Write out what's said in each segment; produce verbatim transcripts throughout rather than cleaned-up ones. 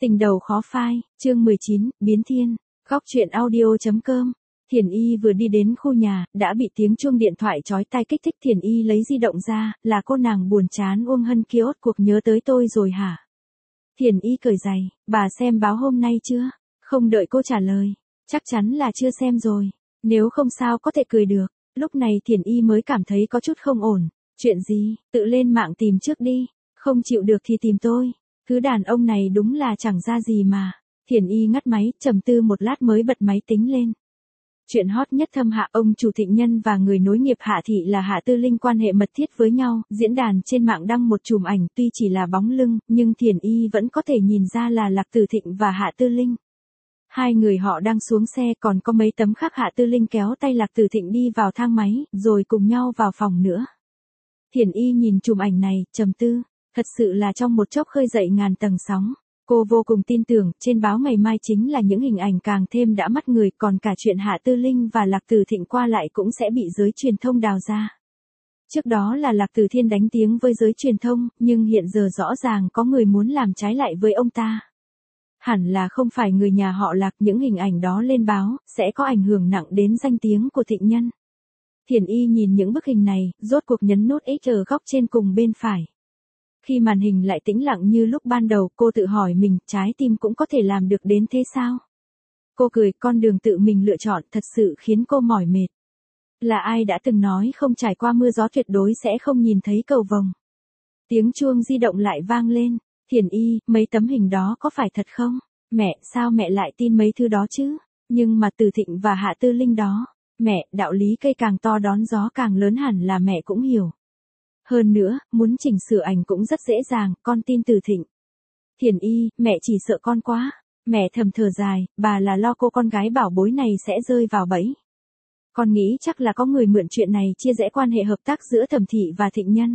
Tình đầu khó phai, chương mười chín, biến thiên, góc truyện audio.com. Thiền Y vừa đi đến khu nhà, đã bị tiếng chuông điện thoại chói tai kích thích. Thiền Y lấy di động ra, là cô nàng buồn chán Uông Hân kia ốt cuộc nhớ tới tôi rồi hả? Thiền Y cởi giày, bà xem báo hôm nay chưa? Không đợi cô trả lời, chắc chắn là chưa xem rồi, nếu không sao có thể cười được. Lúc này Thiền Y mới cảm thấy có chút không ổn. Chuyện gì, tự lên mạng tìm trước đi, không chịu được thì tìm tôi. Thứ đàn ông này đúng là chẳng ra gì mà. Thiền Y ngắt máy, trầm tư một lát mới bật máy tính lên. Chuyện hot nhất Thâm Hạ, ông chủ Thịnh Nhân và người nối nghiệp Hạ Thị là Hạ Tư Linh quan hệ mật thiết với nhau. Diễn đàn trên mạng đăng một chùm ảnh, tuy chỉ là bóng lưng, nhưng Thiền Y vẫn có thể nhìn ra là Lạc Tử Thịnh và Hạ Tư Linh. Hai người họ đang xuống xe, còn có mấy tấm khác. Hạ Tư Linh kéo tay Lạc Tử Thịnh đi vào thang máy, rồi cùng nhau vào phòng nữa. Thiền Y nhìn chùm ảnh này, trầm tư. Thật sự là trong một chốc khơi dậy ngàn tầng sóng. Cô vô cùng tin tưởng, trên báo ngày mai chính là những hình ảnh càng thêm đã mắt người, còn cả chuyện Hạ Tư Linh và Lạc Tử Thịnh qua lại cũng sẽ bị giới truyền thông đào ra. Trước đó là Lạc Tử Thiên đánh tiếng với giới truyền thông, nhưng hiện giờ rõ ràng có người muốn làm trái lại với ông ta. Hẳn là không phải người nhà họ Lạc, những hình ảnh đó lên báo, sẽ có ảnh hưởng nặng đến danh tiếng của Thịnh Nhân. Thiền Y nhìn những bức hình này, rốt cuộc nhấn nút X ở góc trên cùng bên phải. Khi màn hình lại tĩnh lặng như lúc ban đầu, cô tự hỏi mình, trái tim cũng có thể làm được đến thế sao? Cô cười, con đường tự mình lựa chọn thật sự khiến cô mỏi mệt. Là ai đã từng nói không trải qua mưa gió tuyệt đối sẽ không nhìn thấy cầu vồng. Tiếng chuông di động lại vang lên. Thiền Y, mấy tấm hình đó có phải thật không? Mẹ, sao mẹ lại tin mấy thứ đó chứ? Nhưng mà Từ Thịnh và Hạ Tư Linh đó. Mẹ, đạo lý cây càng to đón gió càng lớn hẳn là mẹ cũng hiểu. Hơn nữa, muốn chỉnh sửa ảnh cũng rất dễ dàng, con tin Từ Thịnh. Thiền Y, mẹ chỉ sợ con quá. Mẹ thầm thở dài, bà là lo cô con gái bảo bối này sẽ rơi vào bẫy. Con nghĩ chắc là có người mượn chuyện này chia rẽ quan hệ hợp tác giữa Thẩm Thị và Thịnh Nhân.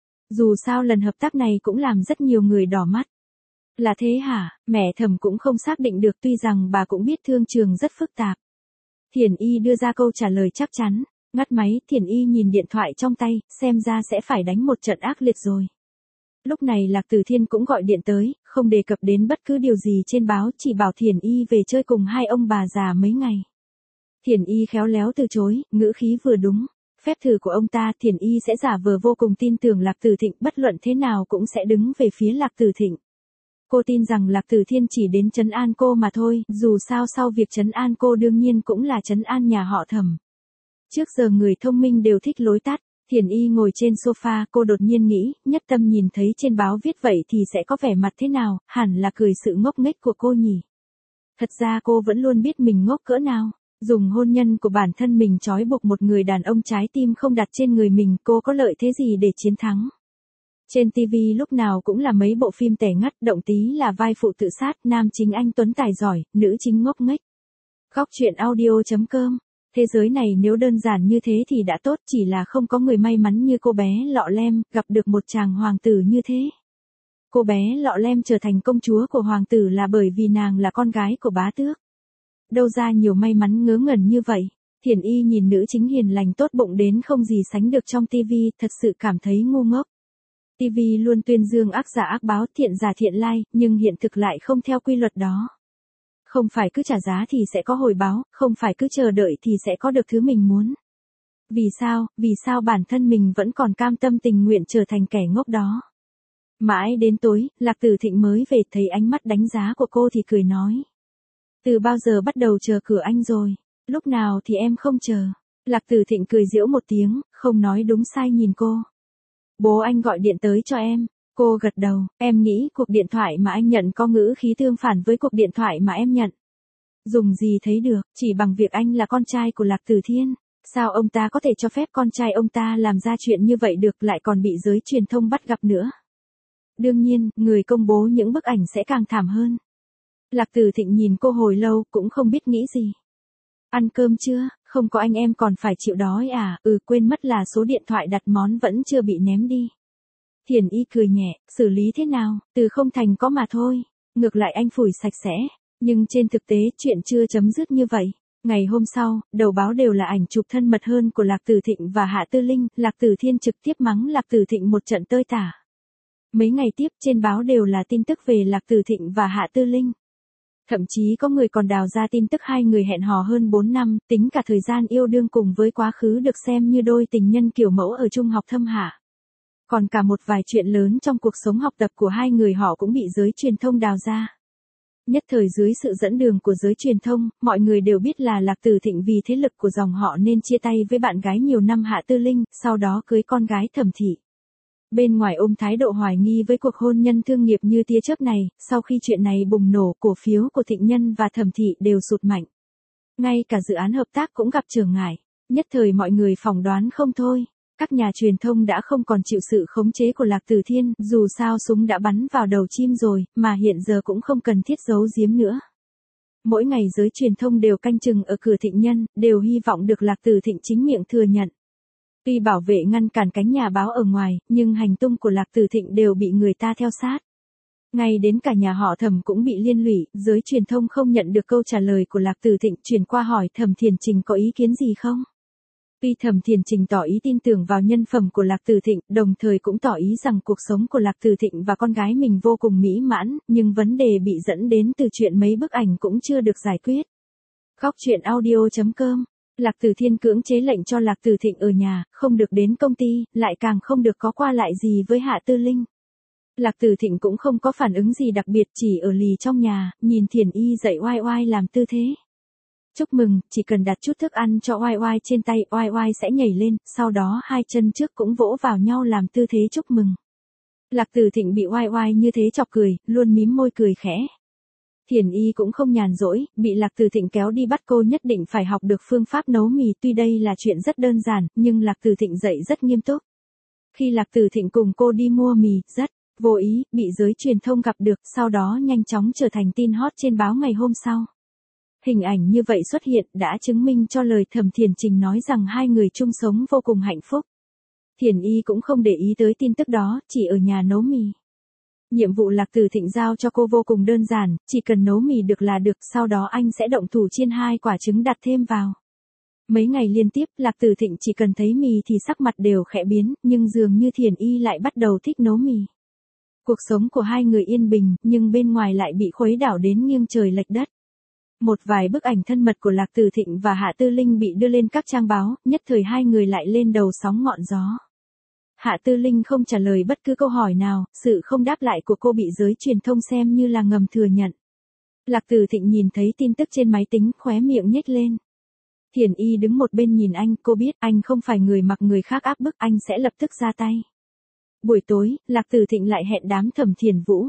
Dù sao lần hợp tác này cũng làm rất nhiều người đỏ mắt. Là thế hả? Mẹ Thẩm cũng không xác định được, tuy rằng bà cũng biết thương trường rất phức tạp. Thiền Y đưa ra câu trả lời chắc chắn. Ngắt máy, Thiền Y nhìn điện thoại trong tay, xem ra sẽ phải đánh một trận ác liệt rồi. Lúc này Lạc Tử Thiên cũng gọi điện tới, không đề cập đến bất cứ điều gì trên báo, chỉ bảo Thiền Y về chơi cùng hai ông bà già mấy ngày. Thiền Y khéo léo từ chối, ngữ khí vừa đúng. Phép thử của ông ta, Thiền Y sẽ giả vờ vô cùng tin tưởng Lạc Tử Thịnh, bất luận thế nào cũng sẽ đứng về phía Lạc Tử Thịnh. Cô tin rằng Lạc Tử Thiên chỉ đến trấn an cô mà thôi, dù sao sau việc trấn an cô đương nhiên cũng là trấn an nhà họ Thẩm. Trước giờ người thông minh đều thích lối tắt. Thiền Y ngồi trên sofa, cô đột nhiên nghĩ, Nhất Tâm nhìn thấy trên báo viết vậy thì sẽ có vẻ mặt thế nào, hẳn là cười sự ngốc nghếch của cô nhỉ. Thật ra cô vẫn luôn biết mình ngốc cỡ nào. Dùng hôn nhân của bản thân mình trói buộc một người đàn ông trái tim không đặt trên người mình, cô có lợi thế gì để chiến thắng. Trên ti vi lúc nào cũng là mấy bộ phim tẻ ngắt, động tí là vai phụ tự sát, nam chính anh tuấn tài giỏi, nữ chính ngốc nghếch. Góc truyện audio.com. Thế giới này nếu đơn giản như thế thì đã tốt, chỉ là không có người may mắn như cô bé Lọ Lem, gặp được một chàng hoàng tử như thế. Cô bé Lọ Lem trở thành công chúa của hoàng tử là bởi vì nàng là con gái của bá tước. Đâu ra nhiều may mắn ngớ ngẩn như vậy. Thiền Y nhìn nữ chính hiền lành tốt bụng đến không gì sánh được trong tivi, thật sự cảm thấy ngu ngốc. Tivi luôn tuyên dương ác giả ác báo, thiện giả thiện lai, nhưng hiện thực lại không theo quy luật đó. Không phải cứ trả giá thì sẽ có hồi báo, không phải cứ chờ đợi thì sẽ có được thứ mình muốn. Vì sao, vì sao bản thân mình vẫn còn cam tâm tình nguyện trở thành kẻ ngốc đó. Mãi đến tối, Lạc Tử Thịnh mới về, thấy ánh mắt đánh giá của cô thì cười nói. Từ bao giờ bắt đầu chờ cửa anh rồi, lúc nào thì em không chờ. Lạc Tử Thịnh cười giễu một tiếng, không nói đúng sai nhìn cô. Bố anh gọi điện tới cho em. Cô gật đầu, em nghĩ cuộc điện thoại mà anh nhận có ngữ khí tương phản với cuộc điện thoại mà em nhận. Dùng gì thấy được, chỉ bằng việc anh là con trai của Lạc Tử Thiên. Sao ông ta có thể cho phép con trai ông ta làm ra chuyện như vậy được, lại còn bị giới truyền thông bắt gặp nữa. Đương nhiên, người công bố những bức ảnh sẽ càng thảm hơn. Lạc Tử Thịnh nhìn cô hồi lâu, cũng không biết nghĩ gì. Ăn cơm chưa, không có anh em còn phải chịu đói à, ừ quên mất là số điện thoại đặt món vẫn chưa bị ném đi. Thiền Y cười nhẹ, xử lý thế nào, từ không thành có mà thôi. Ngược lại anh phủi sạch sẽ. Nhưng trên thực tế, chuyện chưa chấm dứt như vậy. Ngày hôm sau, đầu báo đều là ảnh chụp thân mật hơn của Lạc Tử Thịnh và Hạ Tư Linh. Lạc Tử Thiên trực tiếp mắng Lạc Tử Thịnh một trận tơi tả. Mấy ngày tiếp trên báo đều là tin tức về Lạc Tử Thịnh và Hạ Tư Linh. Thậm chí có người còn đào ra tin tức hai người hẹn hò hơn bốn năm, tính cả thời gian yêu đương cùng với quá khứ được xem như đôi tình nhân kiểu mẫu ở trung học thâm hạ. Còn cả một vài chuyện lớn trong cuộc sống học tập của hai người họ cũng bị giới truyền thông đào ra. Nhất thời dưới sự dẫn đường của giới truyền thông, mọi người đều biết là Lạc Tử Thịnh vì thế lực của dòng họ nên chia tay với bạn gái nhiều năm Hạ Tư Linh, sau đó cưới con gái Thẩm Thị. Bên ngoài ôm thái độ hoài nghi với cuộc hôn nhân thương nghiệp như tia chớp này, sau khi chuyện này bùng nổ, cổ phiếu của Thịnh Nhân và Thẩm Thị đều sụt mạnh. Ngay cả dự án hợp tác cũng gặp trở ngại, nhất thời mọi người phỏng đoán không thôi. Các nhà truyền thông đã không còn chịu sự khống chế của Lạc Tử Thiên, dù sao súng đã bắn vào đầu chim rồi, mà hiện giờ cũng không cần thiết giấu giếm nữa. Mỗi ngày giới truyền thông đều canh chừng ở cửa Thịnh Nhân, đều hy vọng được Lạc Tử Thịnh chính miệng thừa nhận. Tuy bảo vệ ngăn cản cánh nhà báo ở ngoài, nhưng hành tung của Lạc Tử Thịnh đều bị người ta theo sát. Ngay đến cả nhà họ Thẩm cũng bị liên lụy, giới truyền thông không nhận được câu trả lời của Lạc Tử Thịnh, chuyển qua hỏi Thẩm Thiền Trình có ý kiến gì không. Tuy Thẩm Thiền Trình tỏ ý tin tưởng vào nhân phẩm của Lạc Tử Thịnh, đồng thời cũng tỏ ý rằng cuộc sống của Lạc Tử Thịnh và con gái mình vô cùng mỹ mãn, nhưng vấn đề bị dẫn đến từ chuyện mấy bức ảnh cũng chưa được giải quyết. Góc truyện audio chấm com. Lạc Tử Thiên cưỡng chế lệnh cho Lạc Tử Thịnh ở nhà, không được đến công ty, lại càng không được có qua lại gì với Hạ Tư Linh. Lạc Tử Thịnh cũng không có phản ứng gì đặc biệt, chỉ ở lì trong nhà, nhìn Thiền Y dậy oai oai làm tư thế. Chúc mừng, chỉ cần đặt chút thức ăn cho oai oai trên tay, oai oai sẽ nhảy lên, sau đó hai chân trước cũng vỗ vào nhau làm tư thế chúc mừng. Lạc Tử Thịnh bị oai oai như thế chọc cười, luôn mím môi cười khẽ. Thiền Y cũng không nhàn rỗi, bị Lạc Tử Thịnh kéo đi bắt cô nhất định phải học được phương pháp nấu mì, tuy đây là chuyện rất đơn giản, nhưng Lạc Tử Thịnh dạy rất nghiêm túc. Khi Lạc Tử Thịnh cùng cô đi mua mì, rất vô ý, bị giới truyền thông gặp được, sau đó nhanh chóng trở thành tin hot trên báo ngày hôm sau. Hình ảnh như vậy xuất hiện đã chứng minh cho lời Thẩm Thiền Trình nói rằng hai người chung sống vô cùng hạnh phúc. Thiền Y cũng không để ý tới tin tức đó, chỉ ở nhà nấu mì. Nhiệm vụ Lạc Tử Thịnh giao cho cô vô cùng đơn giản, chỉ cần nấu mì được là được, sau đó anh sẽ động thủ chiên hai quả trứng đặt thêm vào. Mấy ngày liên tiếp, Lạc Tử Thịnh chỉ cần thấy mì thì sắc mặt đều khẽ biến, nhưng dường như Thiền Y lại bắt đầu thích nấu mì. Cuộc sống của hai người yên bình, nhưng bên ngoài lại bị khuấy đảo đến nghiêng trời lệch đất. Một vài bức ảnh thân mật của Lạc Tử Thịnh và Hạ Tư Linh bị đưa lên các trang báo, nhất thời hai người lại lên đầu sóng ngọn gió. Hạ Tư Linh không trả lời bất cứ câu hỏi nào, sự không đáp lại của cô bị giới truyền thông xem như là ngầm thừa nhận. Lạc Tử Thịnh nhìn thấy tin tức trên máy tính, khóe miệng nhếch lên. Thiền Y đứng một bên nhìn anh, cô biết anh không phải người mặc người khác áp bức, anh sẽ lập tức ra tay. Buổi tối, Lạc Tử Thịnh lại hẹn đám Thẩm Thiền Vũ.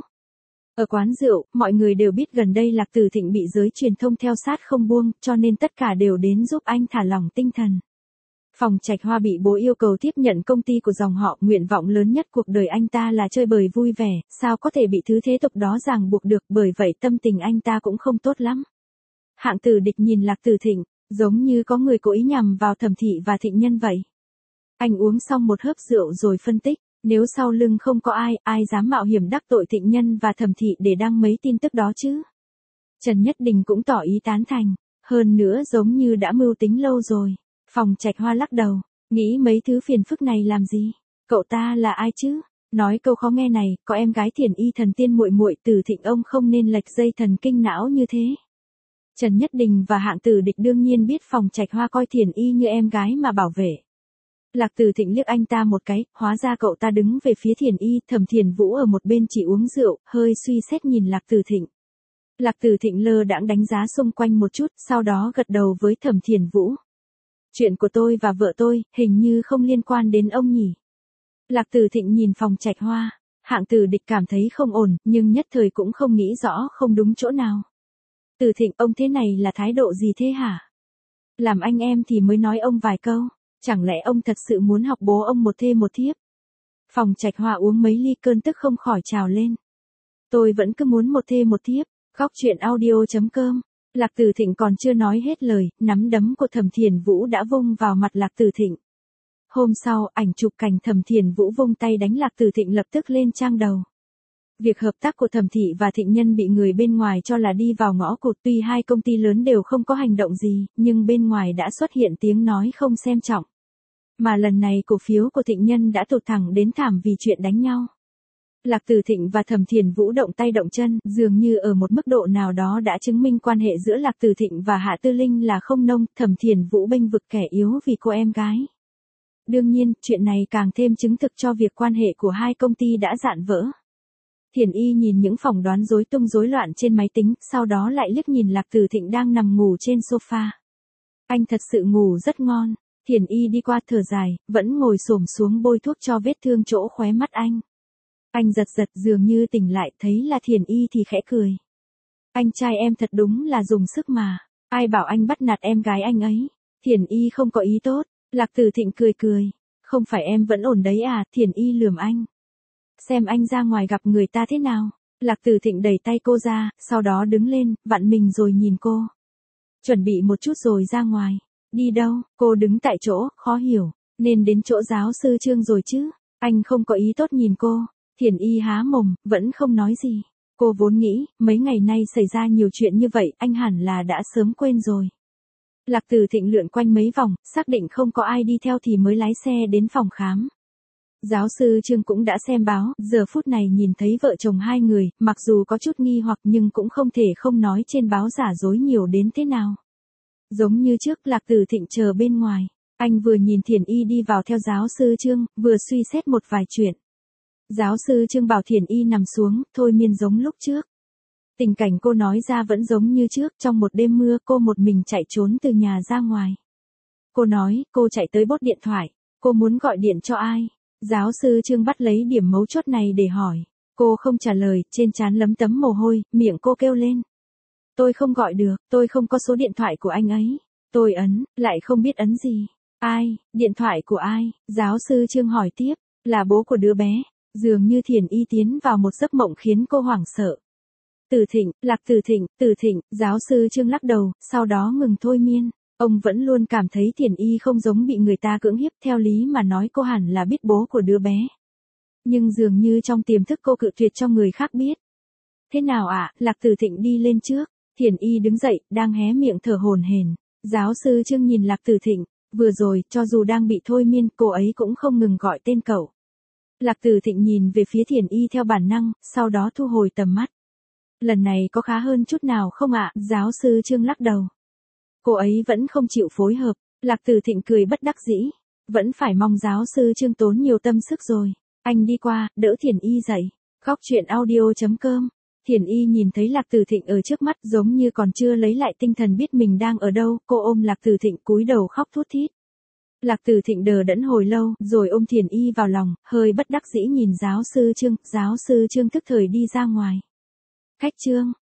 Ở quán rượu, mọi người đều biết gần đây Lạc Tử Thịnh bị giới truyền thông theo sát không buông, cho nên tất cả đều đến giúp anh thả lỏng tinh thần. Phòng Trạch Hoa bị bố yêu cầu tiếp nhận công ty của dòng họ, nguyện vọng lớn nhất cuộc đời anh ta là chơi bời vui vẻ, sao có thể bị thứ thế tục đó ràng buộc được, bởi vậy tâm tình anh ta cũng không tốt lắm. Hạng Tử Địch nhìn Lạc Tử Thịnh, giống như có người cố ý nhằm vào Thẩm Thị và Thịnh Nhân vậy. Anh uống xong một hớp rượu rồi phân tích, nếu sau lưng không có ai, ai dám mạo hiểm đắc tội Thịnh Nhân và Thẩm Thị để đăng mấy tin tức đó chứ? Trần Nhất Đình cũng tỏ ý tán thành, hơn nữa giống như đã mưu tính lâu rồi. Phòng Trạch Hoa lắc đầu, nghĩ mấy thứ phiền phức này làm gì? Cậu ta là ai chứ? Nói câu khó nghe này, có em gái Thiền Y thần tiên muội muội Tử Thịnh ông không nên lệch dây thần kinh não như thế. Trần Nhất Đình và Hạng Tử Địch đương nhiên biết Phòng Trạch Hoa coi Thiền Y như em gái mà bảo vệ. Lạc Tử Thịnh liếc anh ta một cái, hóa ra cậu ta đứng về phía Thiền Y, Thẩm Thiền Vũ ở một bên chỉ uống rượu, hơi suy xét nhìn Lạc Tử Thịnh. Lạc Tử Thịnh lơ đãng đánh giá xung quanh một chút, sau đó gật đầu với Thẩm Thiền Vũ. Chuyện của tôi và vợ tôi, hình như không liên quan đến ông nhỉ. Lạc Tử Thịnh nhìn Phòng Trạch Hoa, Hạng Tử Địch cảm thấy không ổn, nhưng nhất thời cũng không nghĩ rõ không đúng chỗ nào. Tử Thịnh, ông thế này là thái độ gì thế hả? Làm anh em thì mới nói ông vài câu, chẳng lẽ ông thật sự muốn học bố ông một thê một thiếp? Phòng Trạch Hoa uống mấy ly cơn tức không khỏi trào lên. Tôi vẫn cứ muốn một thê một thiếp. Góc truyện audio chấm com. Lạc Tử Thịnh còn chưa nói hết lời, nắm đấm của Thẩm Thiền Vũ đã vung vào mặt Lạc Tử Thịnh. Hôm sau, ảnh chụp cảnh Thẩm Thiền Vũ vung tay đánh Lạc Tử Thịnh lập tức lên trang đầu. Việc hợp tác của Thẩm Thị và Thịnh Nhân bị người bên ngoài cho là đi vào ngõ cụt, tuy hai công ty lớn đều không có hành động gì, nhưng bên ngoài đã xuất hiện tiếng nói không xem trọng. Mà lần này cổ phiếu của Thịnh Nhân đã tụt thẳng đến thảm vì chuyện đánh nhau. Lạc Tử Thịnh và Thẩm Thiền Vũ động tay động chân, dường như ở một mức độ nào đó đã chứng minh quan hệ giữa Lạc Tử Thịnh và Hạ Tư Linh là không nông, Thẩm Thiền Vũ bênh vực kẻ yếu vì cô em gái. Đương nhiên, chuyện này càng thêm chứng thực cho việc quan hệ của hai công ty đã rạn vỡ. Thiền Y nhìn những phỏng đoán rối tung rối loạn trên máy tính, sau đó lại liếc nhìn Lạc Tử Thịnh đang nằm ngủ trên sofa. Anh thật sự ngủ rất ngon. Thiền Y đi qua thở dài, vẫn ngồi xổm xuống bôi thuốc cho vết thương chỗ khóe mắt anh. Anh giật giật dường như tỉnh lại, thấy là Thiền Y thì khẽ cười. Anh trai em thật đúng là dùng sức mà. Ai bảo anh bắt nạt em gái anh ấy. Thiền Y không có ý tốt. Lạc Tử Thịnh cười cười. Không phải em vẫn ổn đấy à, Thiền Y lườm anh. Xem anh ra ngoài gặp người ta thế nào. Lạc Tử Thịnh đẩy tay cô ra, sau đó đứng lên, vặn mình rồi nhìn cô. Chuẩn bị một chút rồi ra ngoài. Đi đâu? Cô đứng tại chỗ, khó hiểu. Nên đến chỗ giáo sư Trương rồi chứ. Anh không có ý tốt nhìn cô. Thiền Y há mồm, vẫn không nói gì. Cô vốn nghĩ, mấy ngày nay xảy ra nhiều chuyện như vậy, anh hẳn là đã sớm quên rồi. Lạc Tử Thịnh lượn quanh mấy vòng, xác định không có ai đi theo thì mới lái xe đến phòng khám. Giáo sư Trương cũng đã xem báo, giờ phút này nhìn thấy vợ chồng hai người, mặc dù có chút nghi hoặc nhưng cũng không thể không nói trên báo giả dối nhiều đến thế nào. Giống như trước, Lạc Tử Thịnh chờ bên ngoài. Anh vừa nhìn Thiền Y đi vào theo giáo sư Trương, vừa suy xét một vài chuyện. Giáo sư Trương bảo Thiền Y nằm xuống, thôi miên giống lúc trước. Tình cảnh cô nói ra vẫn giống như trước, trong một đêm mưa cô một mình chạy trốn từ nhà ra ngoài. Cô nói, cô chạy tới bốt điện thoại, cô muốn gọi điện cho ai? Giáo sư Trương bắt lấy điểm mấu chốt này để hỏi. Cô không trả lời, trên trán lấm tấm mồ hôi, miệng cô kêu lên. Tôi không gọi được, tôi không có số điện thoại của anh ấy. Tôi ấn, lại không biết ấn gì. Ai, điện thoại của ai? Giáo sư Trương hỏi tiếp, là bố của đứa bé. Dường như Thiền Y tiến vào một giấc mộng khiến cô hoảng sợ. Tử Thịnh, Lạc Tử Thịnh, Tử Thịnh, giáo sư Trương lắc đầu, sau đó ngừng thôi miên. Ông vẫn luôn cảm thấy Thiền Y không giống bị người ta cưỡng hiếp, theo lý mà nói cô hẳn là biết bố của đứa bé. Nhưng dường như trong tiềm thức cô cự tuyệt cho người khác biết. Thế nào ạ? À? Lạc Tử Thịnh đi lên trước. Thiền Y đứng dậy, đang hé miệng thở hổn hển. Giáo sư Trương nhìn Lạc Tử Thịnh, vừa rồi, cho dù đang bị thôi miên, cô ấy cũng không ngừng gọi tên cậu. Lạc Tử Thịnh nhìn về phía Thiền Y theo bản năng, sau đó thu hồi tầm mắt. Lần này có khá hơn chút nào không ạ? À? Giáo sư Trương lắc đầu. Cô ấy vẫn không chịu phối hợp. Lạc Tử Thịnh cười bất đắc dĩ. Vẫn phải mong giáo sư Trương tốn nhiều tâm sức rồi. Anh đi qua, đỡ Thiền Y dậy. Góc chuyện audio chấm com. Thiền Y nhìn thấy Lạc Tử Thịnh ở trước mắt giống như còn chưa lấy lại tinh thần biết mình đang ở đâu. Cô ôm Lạc Tử Thịnh cúi đầu khóc thút thít. Lạc Tử Thịnh đờ đẫn hồi lâu, rồi ôm Thiền Y vào lòng, hơi bất đắc dĩ nhìn giáo sư Trương. Giáo sư Trương tức thời đi ra ngoài. Khách Trương.